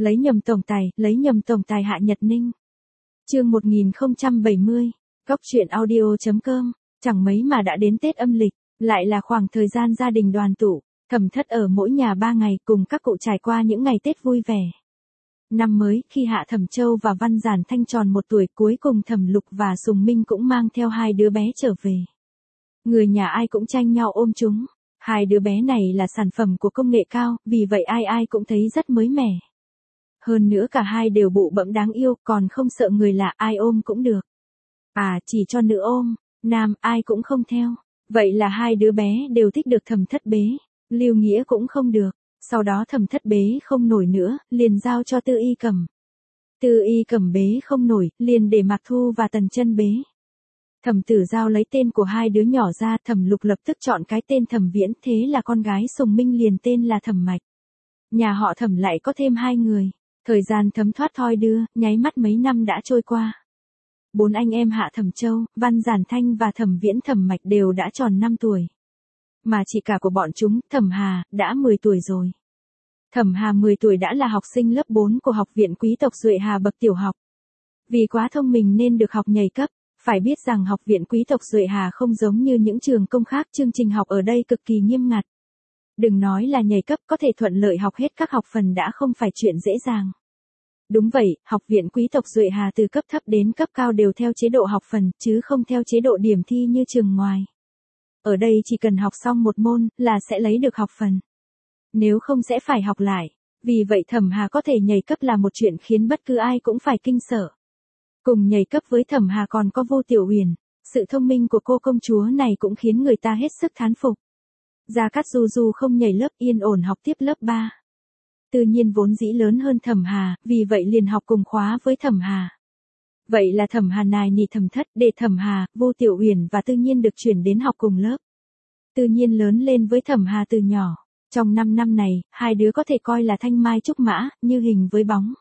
lấy nhầm tổng tài Hạ Nhật Ninh. Chương 1070, Góc truyện audio.com, chẳng mấy mà đã đến Tết âm lịch, lại là khoảng thời gian gia đình đoàn tụ, Thẩm Thất ở mỗi nhà 3 ngày cùng các cụ trải qua những ngày Tết vui vẻ. Năm mới, khi Hạ Thẩm Châu và Văn Giản Thanh tròn 1 tuổi, cuối cùng Thẩm Lục và Sùng Minh cũng mang theo 2 đứa bé trở về. Người nhà ai cũng tranh nhau ôm chúng. 2 đứa bé này là sản phẩm của công nghệ cao, vì vậy ai ai cũng thấy rất mới mẻ. Hơn nữa cả 2 đều bụ bẫm đáng yêu, còn không sợ người lạ, ai ôm cũng được. À, chỉ cho nữ ôm, nam ai cũng không theo. Vậy là 2 đứa bé đều thích được Thẩm Thất bế. Lưu Nghĩa cũng không được. Sau đó Thẩm Thất bế không nổi nữa, liền giao cho Tư Y cầm. Tư Y cầm bế không nổi, liền để Mạc Thu và Tần Chân bế. Thẩm Tử Giao lấy tên của 2 đứa nhỏ ra, Thẩm Lục lập tức chọn cái tên Thẩm Viễn, thế là con gái Sùng Minh liền tên là Thẩm Mạch. Nhà họ Thẩm lại có thêm 2 người. Thời gian thấm thoát thoi đưa, nháy mắt mấy năm đã trôi qua. 4 anh em Hạ Thẩm Châu, Văn Giản Thanh và Thẩm Viễn Thẩm Mạch đều đã tròn 5 tuổi. Mà chị cả của bọn chúng, Thẩm Hà, đã 10 tuổi rồi. Thẩm Hà 10 tuổi đã là học sinh lớp 4 của Học viện Quý tộc Duệ Hà bậc tiểu học. Vì quá thông minh nên được học nhảy cấp. Phải biết rằng Học viện Quý tộc Duệ Hà không giống như những trường công khác, chương trình học ở đây cực kỳ nghiêm ngặt. Đừng nói là nhảy cấp, có thể thuận lợi học hết các học phần đã không phải chuyện dễ dàng. Đúng vậy, Học viện Quý tộc Duệ Hà từ cấp thấp đến cấp cao đều theo chế độ học phần, chứ không theo chế độ điểm thi như trường ngoài. Ở đây chỉ cần học xong một môn, là sẽ lấy được học phần. Nếu không sẽ phải học lại. Vì vậy Thẩm Hà có thể nhảy cấp là một chuyện khiến bất cứ ai cũng phải kinh sợ. Cùng nhảy cấp với Thẩm Hà còn có Vô Tiểu Huyền. Sự thông minh của cô công chúa này cũng khiến người ta hết sức thán phục. Gia Cát Du Du không nhảy lớp, yên ổn học tiếp lớp 3. Tự nhiên vốn dĩ lớn hơn Thẩm Hà, vì vậy liền học cùng khóa với Thẩm Hà. Vậy là Thẩm Hà nài nỉ Thẩm Thất để Thẩm Hà, Vô Tiểu Huyền và Tự nhiên được chuyển đến học cùng lớp. Tự nhiên lớn lên với Thẩm Hà từ nhỏ. Trong 5 năm này, 2 đứa có thể coi là thanh mai trúc mã, như hình với bóng.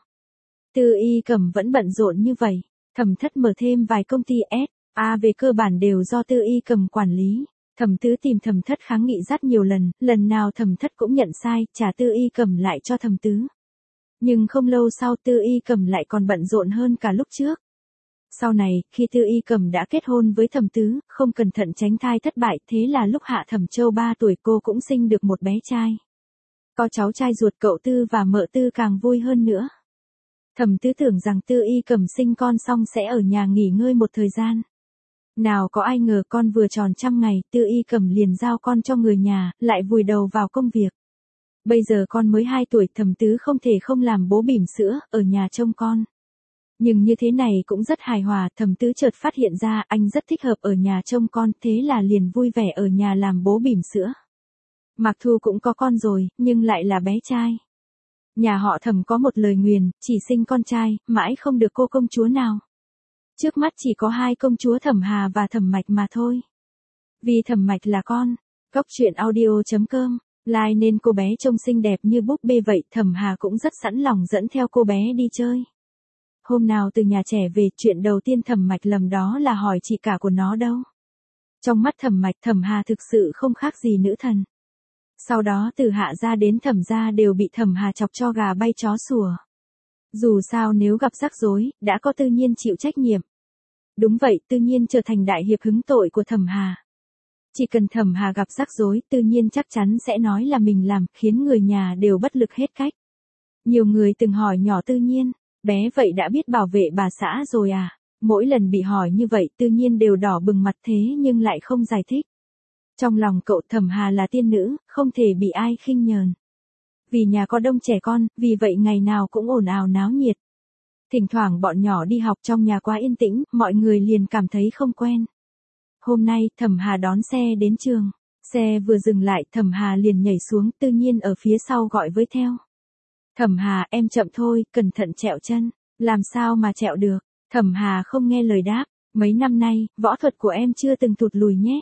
Tư Y cầm vẫn bận rộn như vậy. Thẩm Thất mở thêm vài công ty S.A về cơ bản đều do Tư Y cầm quản lý. Thẩm Tứ tìm Thẩm Thất kháng nghị rất nhiều lần, lần nào Thẩm Thất cũng nhận sai, trả Tư Y cầm lại cho Thẩm Tứ. Nhưng không lâu sau Tư Y cầm lại còn bận rộn hơn cả lúc trước. Sau này, khi Tư Y cầm đã kết hôn với Thẩm Tứ, không cẩn thận tránh thai thất bại, thế là lúc Hạ Thẩm Châu 3 tuổi cô cũng sinh được một bé trai. Có cháu trai ruột cậu Tư và mợ Tư càng vui hơn nữa. Thẩm Tứ tưởng rằng Tư Y cầm sinh con xong sẽ ở nhà nghỉ ngơi một thời gian. Nào có ai ngờ con vừa tròn 100 ngày, Tư Y cầm liền giao con cho người nhà, lại vùi đầu vào công việc. Bây giờ con mới 2 tuổi, Thẩm Tứ không thể không làm bố bỉm sữa, ở nhà trông con. Nhưng như thế này cũng rất hài hòa, Thẩm Tứ chợt phát hiện ra anh rất thích hợp ở nhà trông con, thế là liền vui vẻ ở nhà làm bố bỉm sữa. Mạc Thu cũng có con rồi, nhưng lại là bé trai. Nhà họ Thẩm có một lời nguyền, chỉ sinh con trai, mãi không được cô công chúa nào. Trước mắt chỉ có 2 công chúa Thẩm Hà và Thẩm Mạch mà thôi. Vì Thẩm Mạch là con, Góc truyện audio.com, like nên cô bé trông xinh đẹp như búp bê vậy, Thẩm Hà cũng rất sẵn lòng dẫn theo cô bé đi chơi. Hôm nào từ nhà trẻ về, chuyện đầu tiên Thẩm Mạch lầm đó là hỏi chị cả của nó đâu. Trong mắt Thẩm Mạch, Thẩm Hà thực sự không khác gì nữ thần. Sau đó từ Hạ gia đến Thẩm gia đều bị Thẩm Hà chọc cho gà bay chó sủa. Dù sao nếu gặp rắc rối, đã có Tư Nhiên chịu trách nhiệm. Đúng vậy, Tư Nhiên trở thành đại hiệp hứng tội của Thẩm Hà. Chỉ cần Thẩm Hà gặp rắc rối, Tư Nhiên chắc chắn sẽ nói là mình làm, khiến người nhà đều bất lực hết cách. Nhiều người từng hỏi nhỏ Tư Nhiên, bé vậy đã biết bảo vệ bà xã rồi à? Mỗi lần bị hỏi như vậy, Tư Nhiên đều đỏ bừng mặt thế nhưng lại không giải thích. Trong lòng cậu Thẩm Hà là tiên nữ, không thể bị ai khinh nhờn. Vì nhà có đông trẻ con, vì vậy ngày nào cũng ồn ào náo nhiệt. Thỉnh thoảng bọn nhỏ đi học trong nhà quá yên tĩnh, mọi người liền cảm thấy không quen. Hôm nay, Thẩm Hà đón xe đến trường. Xe vừa dừng lại, Thẩm Hà liền nhảy xuống, Tư Nhiên ở phía sau gọi với theo. Thẩm Hà, em chậm thôi, cẩn thận trẹo chân. Làm sao mà trẹo được? Thẩm Hà không nghe lời đáp. Mấy năm nay, võ thuật của em chưa từng tụt lùi nhé.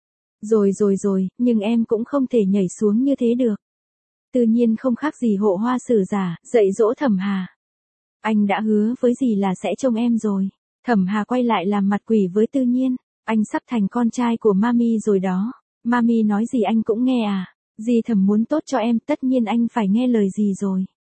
Rồi, nhưng em cũng không thể nhảy xuống như thế được. Tư Nhiên không khác gì Hộ Hoa Sử Giả, dạy dỗ Thẩm Hà. Anh đã hứa với dì là sẽ trông em rồi. Thẩm Hà quay lại làm mặt quỷ với Tư Nhiên. Anh sắp thành con trai của Mami rồi đó. Mami nói gì anh cũng nghe à? Dì Thẩm muốn tốt cho em, tất nhiên anh phải nghe lời dì rồi.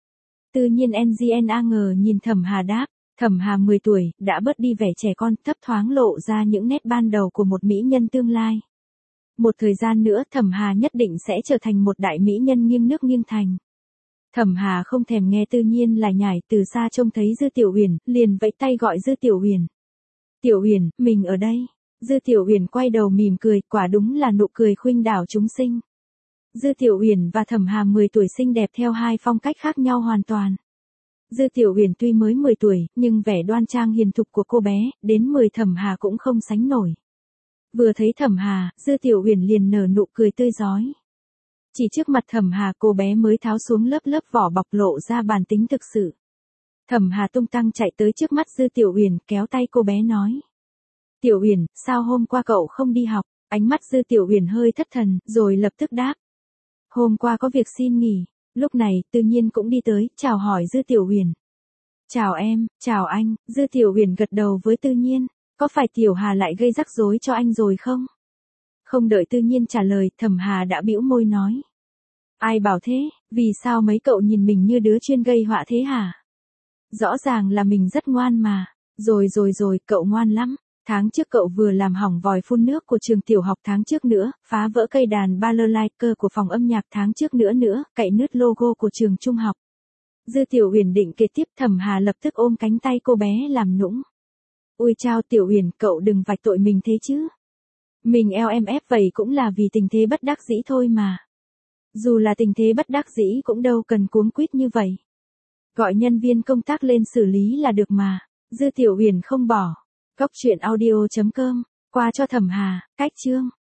Tự nhiên NGNA ngờ nhìn Thẩm Hà đáp, Thẩm Hà 10 tuổi, đã bớt đi vẻ trẻ con, thấp thoáng lộ ra những nét ban đầu của một mỹ nhân tương lai. Một thời gian nữa Thẩm Hà nhất định sẽ trở thành một đại mỹ nhân nghiêng nước nghiêng thành. Thẩm Hà không thèm nghe Tự nhiên lại nhải, từ xa trông thấy Dư Tiểu Huyền, liền vẫy tay gọi Dư Tiểu Huyền. Tiểu Huyền, mình ở đây. Dư Tiểu Huyền quay đầu mỉm cười, quả đúng là nụ cười khuynh đảo chúng sinh. Dư Tiểu Huyền và Thẩm Hà 10 tuổi xinh đẹp theo hai phong cách khác nhau hoàn toàn. Dư Tiểu Huyền tuy mới 10 tuổi, nhưng vẻ đoan trang hiền thục của cô bé, đến 10 Thẩm Hà cũng không sánh nổi. Vừa thấy Thẩm Hà, Dư Tiểu Huyền liền nở nụ cười tươi rói. Chỉ trước mặt Thẩm Hà cô bé mới tháo xuống lớp lớp vỏ bọc lộ ra bản tính thực sự. Thẩm Hà tung tăng chạy tới trước mắt Dư Tiểu Huyền, kéo tay cô bé nói. Tiểu Huyền, sao hôm qua cậu không đi học? Ánh mắt Dư Tiểu Huyền hơi thất thần, rồi lập tức đáp. Hôm qua có việc xin nghỉ. Lúc này, Tự nhiên cũng đi tới, chào hỏi Dư Tiểu Huyền. Chào em, chào anh. Dư Tiểu Huyền gật đầu với Tự nhiên. Có phải Tiểu Hà lại gây rắc rối cho anh rồi không? Không đợi Tự nhiên trả lời, Thẩm Hà đã bĩu môi nói. Ai bảo thế, vì sao mấy cậu nhìn mình như đứa chuyên gây họa thế hả? Rõ ràng là mình rất ngoan mà. Rồi, cậu ngoan lắm. Tháng trước cậu vừa làm hỏng vòi phun nước của trường tiểu học, tháng trước nữa, phá vỡ cây đàn balalaika của phòng âm nhạc, tháng trước nữa, cậy nứt logo của trường trung học. Dư Tiểu Huyền định kể tiếp, Thẩm Hà lập tức ôm cánh tay cô bé làm nũng. Ôi chao Tiểu Huyền, cậu đừng vạch tội mình thế chứ. Mình LMF vậy cũng là vì tình thế bất đắc dĩ thôi mà. Dù là tình thế bất đắc dĩ cũng đâu cần cuống quýt như vậy. Gọi nhân viên công tác lên xử lý là được mà. Dư Tiểu Huyền không bỏ. Góc truyện audio.com, qua cho Thẩm Hà, cách chương.